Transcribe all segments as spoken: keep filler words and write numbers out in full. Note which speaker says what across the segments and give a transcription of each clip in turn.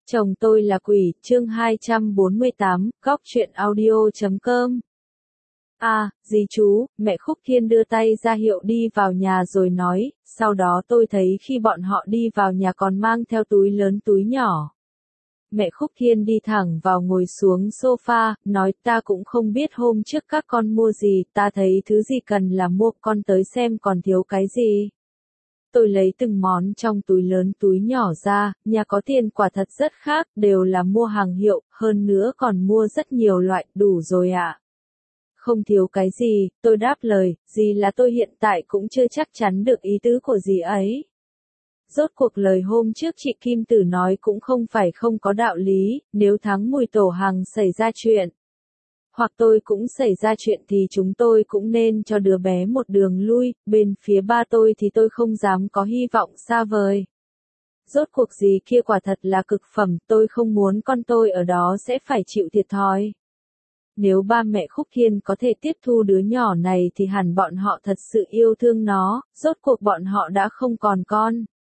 Speaker 1: Chồng tôi là quỷ, chương hai trăm bốn mươi tám, góc truyện audio chấm com. À, dì chú, mẹ Khúc Thiên đưa tay ra hiệu đi vào nhà rồi nói, sau đó tôi thấy khi bọn họ đi vào nhà còn mang theo túi lớn túi nhỏ. Mẹ Khúc Thiên đi thẳng vào ngồi xuống sofa, nói ta cũng không biết hôm trước các con mua gì, ta thấy thứ gì cần là mua, con tới xem còn thiếu cái gì. Tôi lấy từng món trong túi lớn túi nhỏ ra, nhà có tiền quả thật rất khác, đều là mua hàng hiệu, hơn nữa còn mua rất nhiều loại, đủ rồi ạ. À. Không thiếu cái gì, tôi đáp lời, gì là tôi hiện tại cũng chưa chắc chắn được ý tứ của dì ấy. Rốt cuộc lời hôm trước chị Kim Tử nói cũng không phải không có đạo lý, nếu tháng Mùi Tổ Hằng xảy ra chuyện. Hoặc tôi cũng xảy ra chuyện thì chúng tôi cũng nên cho đứa bé một đường lui, bên phía ba tôi thì tôi không dám có hy vọng xa vời. Rốt cuộc gì kia quả thật là cực phẩm, tôi không muốn con tôi ở đó sẽ phải chịu thiệt thòi. Nếu ba mẹ Khúc Thiên có thể tiếp thu đứa nhỏ này thì hẳn bọn họ thật sự yêu thương nó, rốt cuộc bọn họ đã không còn con.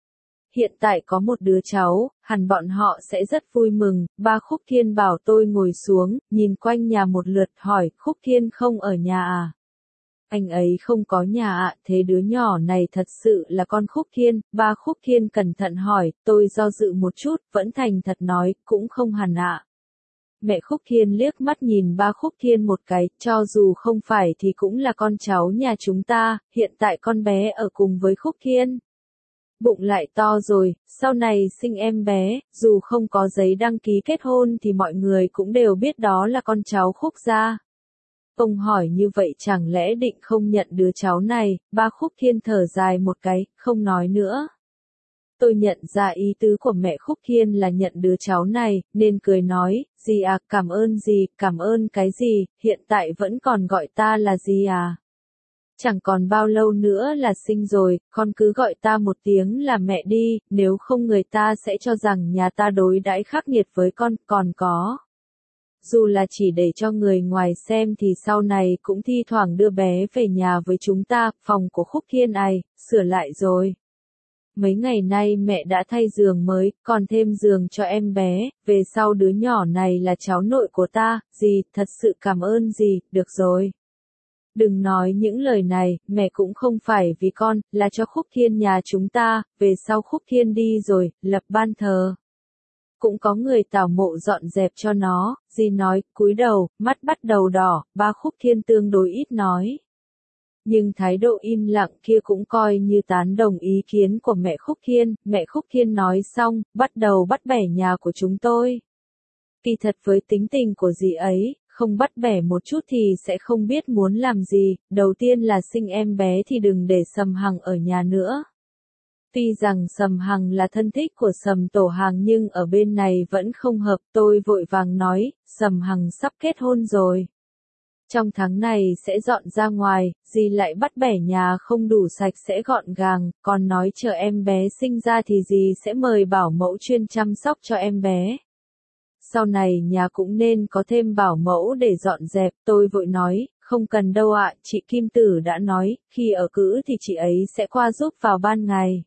Speaker 1: Hiện tại có một đứa cháu, hẳn bọn họ sẽ rất vui mừng. Ba Khúc Thiên bảo tôi ngồi xuống, nhìn quanh nhà một lượt hỏi, Khúc Thiên không ở nhà à? Anh ấy không có nhà ạ, à, thế đứa nhỏ này thật sự là con Khúc Thiên. Ba Khúc Thiên cẩn thận hỏi, tôi do dự một chút, vẫn thành thật nói, cũng không hẳn ạ. À. Mẹ Khúc Thiên liếc mắt nhìn ba Khúc Thiên một cái, cho dù không phải thì cũng là con cháu nhà chúng ta, hiện tại con bé ở cùng với Khúc Thiên. Bụng lại to rồi, sau này sinh em bé, dù không có giấy đăng ký kết hôn thì mọi người cũng đều biết đó là con cháu Khúc gia. Ông hỏi như vậy chẳng lẽ định không nhận đứa cháu này, ba Khúc Thiên thở dài một cái, không nói nữa. Tôi nhận ra ý tứ của mẹ Khúc Thiên là nhận đứa cháu này, nên cười nói, dì à, cảm ơn dì, cảm ơn cái gì, hiện tại vẫn còn gọi ta là dì à. Chẳng còn bao lâu nữa là sinh rồi, con cứ gọi ta một tiếng là mẹ đi, nếu không người ta sẽ cho rằng nhà ta đối đãi khắc nghiệt với con, còn có. Dù là chỉ để cho người ngoài xem thì sau này cũng thi thoảng đưa bé về nhà với chúng ta, phòng của Khúc Thiên này, sửa lại rồi. Mấy ngày nay mẹ đã thay giường mới, còn thêm giường cho em bé, về sau đứa nhỏ này là cháu nội của ta, dì, thật sự cảm ơn dì, được rồi. Đừng nói những lời này, mẹ cũng không phải vì con, là cho Khúc Thiên nhà chúng ta, về sau Khúc Thiên đi rồi, lập ban thờ. Cũng có người tảo mộ dọn dẹp cho nó, dì nói, cúi đầu, mắt bắt đầu đỏ, ba Khúc Thiên tương đối ít nói. Nhưng thái độ im lặng kia cũng coi như tán đồng ý kiến của mẹ Khúc Thiên, mẹ Khúc Thiên nói xong, bắt đầu bắt bẻ nhà của chúng tôi. Kỳ thật với tính tình của dì ấy, không bắt bẻ một chút thì sẽ không biết muốn làm gì, đầu tiên là sinh em bé thì đừng để Sầm Hằng ở nhà nữa. Tuy rằng Sầm Hằng là thân thích của Sầm Tổ Hằng nhưng ở bên này vẫn không hợp, tôi vội vàng nói, Sầm Hằng sắp kết hôn rồi. Trong tháng này sẽ dọn ra ngoài, dì lại bắt bẻ nhà không đủ sạch sẽ gọn gàng, còn nói chờ em bé sinh ra thì dì sẽ mời bảo mẫu chuyên chăm sóc cho em bé. Sau này nhà cũng nên có thêm bảo mẫu để dọn dẹp, tôi vội nói, không cần đâu ạ, chị Kim Tử đã nói, khi ở cữ thì chị ấy sẽ qua giúp vào ban ngày.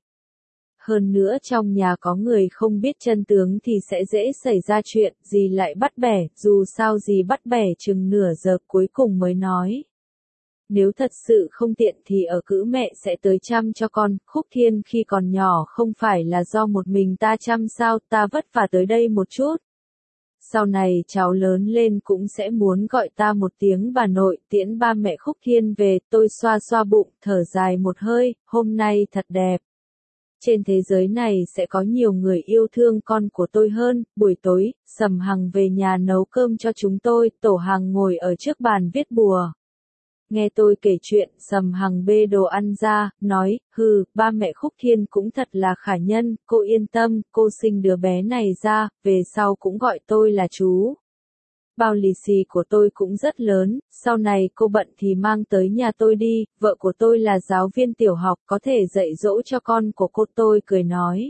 Speaker 1: Hơn nữa trong nhà có người không biết chân tướng thì sẽ dễ xảy ra chuyện, dì lại bắt bẻ, dù sao dì bắt bẻ chừng nửa giờ cuối cùng mới nói. Nếu thật sự không tiện thì ở cữ mẹ sẽ tới chăm cho con, Khúc Thiên khi còn nhỏ không phải là do một mình ta chăm sao, ta vất vả tới đây một chút. Sau này cháu lớn lên cũng sẽ muốn gọi ta một tiếng bà nội, tiễn ba mẹ Khúc Thiên về, tôi xoa xoa bụng, thở dài một hơi, hôm nay thật đẹp. Trên thế giới này sẽ có nhiều người yêu thương con của tôi hơn, buổi tối, Sầm Hằng về nhà nấu cơm cho chúng tôi, Tổ Hằng ngồi ở trước bàn viết bùa. Nghe tôi kể chuyện, Sầm Hằng bê đồ ăn ra, nói, hừ, ba mẹ Khúc Thiên cũng thật là khả nhân, cô yên tâm, cô sinh đứa bé này ra, về sau cũng gọi tôi là chú. Bao lì xì của tôi cũng rất lớn, sau này cô bận thì mang tới nhà tôi đi, vợ của tôi là giáo viên tiểu học, có thể dạy dỗ cho con của cô. Tôi cười nói.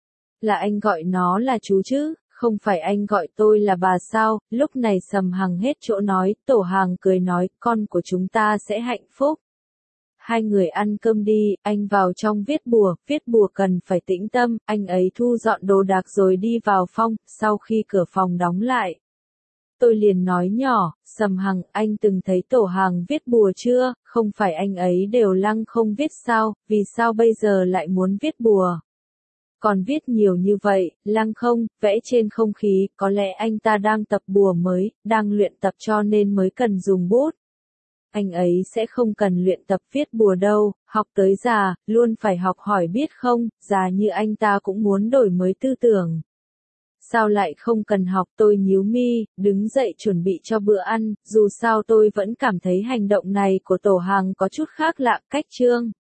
Speaker 1: Là anh gọi nó là chú chứ, không phải anh gọi tôi là bà sao, lúc này Sầm Hằng hết chỗ nói, Tổ Hằng cười nói, con của chúng ta sẽ hạnh phúc. hai người ăn cơm đi, anh vào trong viết bùa, viết bùa cần phải tĩnh tâm, anh ấy thu dọn đồ đạc rồi đi vào phòng, sau khi cửa phòng đóng lại. Tôi liền nói nhỏ, Sầm Hằng, anh từng thấy Tổ Hàng viết bùa chưa, không phải anh ấy đều lăng không viết sao, vì sao bây giờ lại muốn viết bùa? Còn viết nhiều như vậy, lăng không, vẽ trên không khí, có lẽ anh ta đang tập bùa mới, đang luyện tập cho nên mới cần dùng bút. Anh ấy sẽ không cần luyện tập viết bùa đâu, học tới già, luôn phải học hỏi biết không, già như anh ta cũng muốn đổi mới tư tưởng. Sao lại không cần học, tôi nhíu mi, đứng dậy chuẩn bị cho bữa ăn, dù sao tôi vẫn cảm thấy hành động này của Tổ Hàng có chút khác lạ, cách chương.